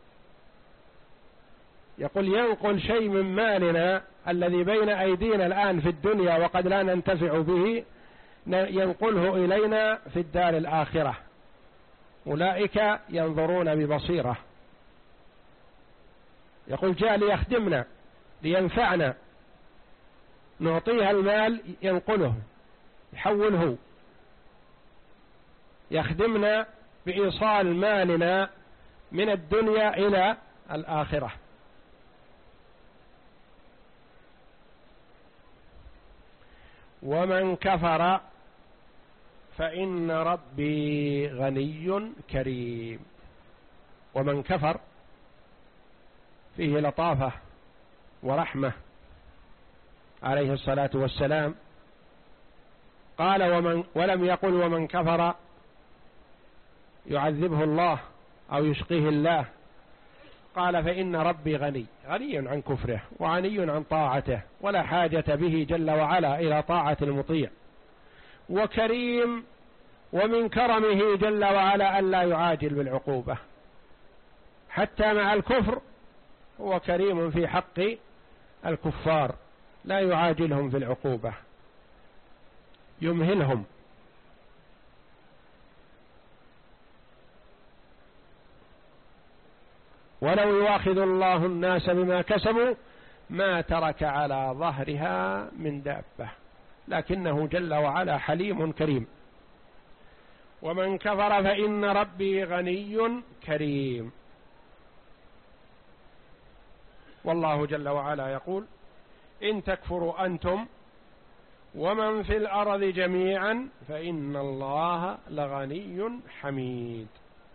يقول ينقل شيء من مالنا الذي بين أيدينا الآن في الدنيا وقد لا ننتفع به، ينقله إلينا في الدار الآخرة. أولئك ينظرون ببصيرة. يقول جاء ليخدمنا لينفعنا، نعطيها المال ينقله يحوله، يخدمنا بإيصال مالنا من الدنيا إلى الآخرة. ومن كفر فإن ربي غني كريم. ومن كفر فيه لطافة ورحمة عليه الصلاة والسلام. قال ومن ولم يقل ومن كفر يعذبه الله أو يشقيه الله، قال فإن ربي غني، غني عن كفره وغني عن طاعته، ولا حاجة به جل وعلا إلى طاعة المطيع. وكريم، ومن كرمه جل وعلا ألا يعاجل بالعقوبة، حتى مع الكفر هو كريم في حق الكفار، لا يعاجلهم في العقوبة، يمهلهم. ولو يواخذ الله الناس بما كسبوا ما ترك على ظهرها من دابة، لكنه جل وعلا حليم كريم. ومن كفر فإن ربي غني كريم. والله جل وعلا يقول إن تكفروا أنتم ومن في الأرض جميعا فإن الله لغني حميد.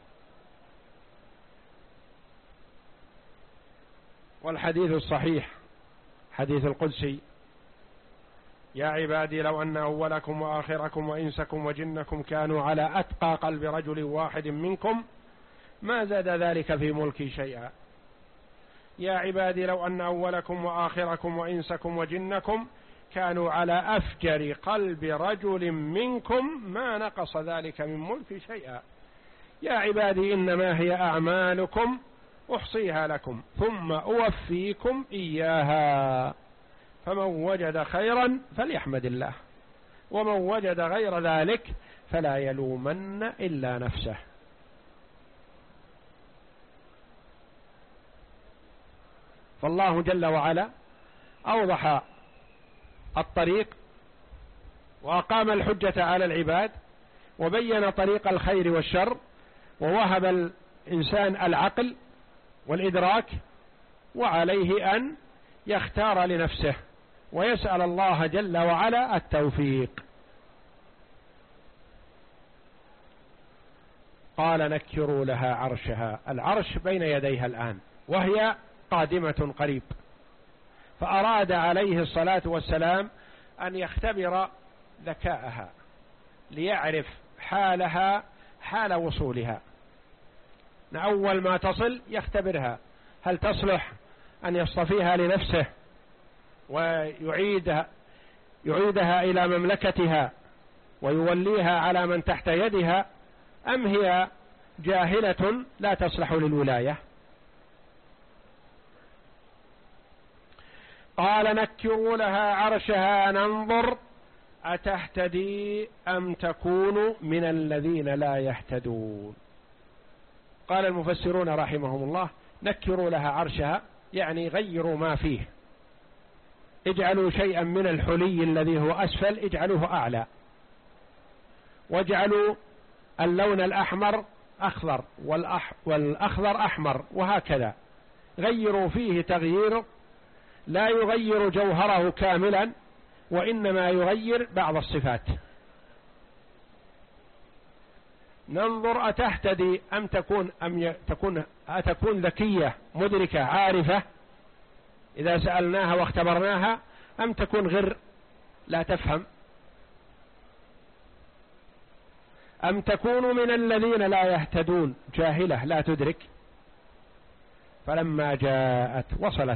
والحديث الصحيح حديث القدسي: يا عبادي لو أن أولكم وآخركم وإنسكم وجنكم كانوا على أتقى قلب رجل واحد منكم ما زاد ذلك في ملكي شيئا. يا عبادي لو أن أولكم وآخركم وإنسكم وجنكم كانوا على أفجر قلب رجل منكم ما نقص ذلك من ملكي شيئا. يا عبادي إنما هي أعمالكم أحصيها لكم ثم أوفيكم إياها، فمن وجد خيرا فليحمد الله، ومن وجد غير ذلك فلا يلومن إلا نفسه. فالله جل وعلا أوضح الطريق وأقام الحجة على العباد وبين طريق الخير والشر، ووهب الإنسان العقل والإدراك، وعليه أن يختار لنفسه ويسأل الله جل وعلا التوفيق. قال نكروا لها عرشها، العرش بين يديها الآن وهي قادمة قريب، فأراد عليه الصلاة والسلام أن يختبر ذكاءها ليعرف حالها حال وصولها. أول ما تصل يختبرها هل تصلح أن يصطفيها لنفسه ويعيدها يعيدها إلى مملكتها ويوليها على من تحت يدها، أم هي جاهلة لا تصلح للولاية. قال نكروا لها عرشها ننظر أتهتدي أم تكون من الذين لا يهتدون. قال المفسرون رحمهم الله نكروا لها عرشها يعني غيروا ما فيه، اجعلوا شيئا من الحلي الذي هو أسفل اجعلوه أعلى، واجعلوا اللون الأحمر أخضر والأح والأخضر أحمر، وهكذا غيروا فيه تغيير لا يغير جوهره كاملا، وإنما يغير بعض الصفات. ننظر أتهتدي أم تكون أم تكون أتكون ذكية مدركة عارفة إذا سألناها واختبرناها، أم تكون غر لا تفهم، أم تكون من الذين لا يهتدون جاهلة لا تدرك. فلما جاءت وصلت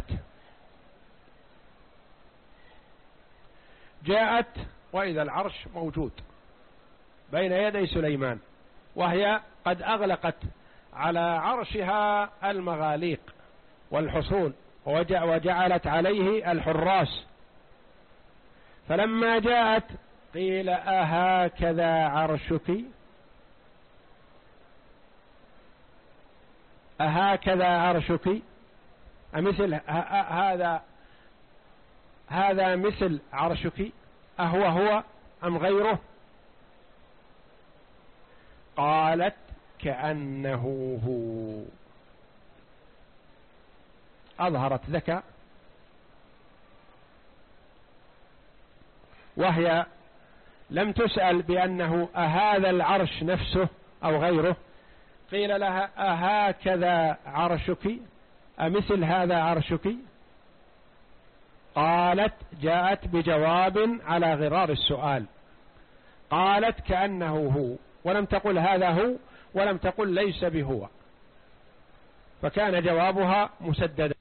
جاءت وإذا العرش موجود بين يدي سليمان، وهي قد أغلقت على عرشها المغاليق والحصون وجعلت عليه الحراس. فلما جاءت قيل أهكذا عرشك أهكذا عرشك أمثل هذا هذا مثل عرشك أهو هو أم غيره؟ قالت كأنه هو، أظهرت ذكاء، وهي لم تسأل بأنه أهذا العرش نفسه أو غيره، قيل لها أهكذا عرشك أمثل هذا عرشك؟ قالت جاءت بجواب على غرار السؤال، قالت كأنه هو، ولم تقل هذا هو ولم تقل ليس بهو، فكان جوابها مسددا.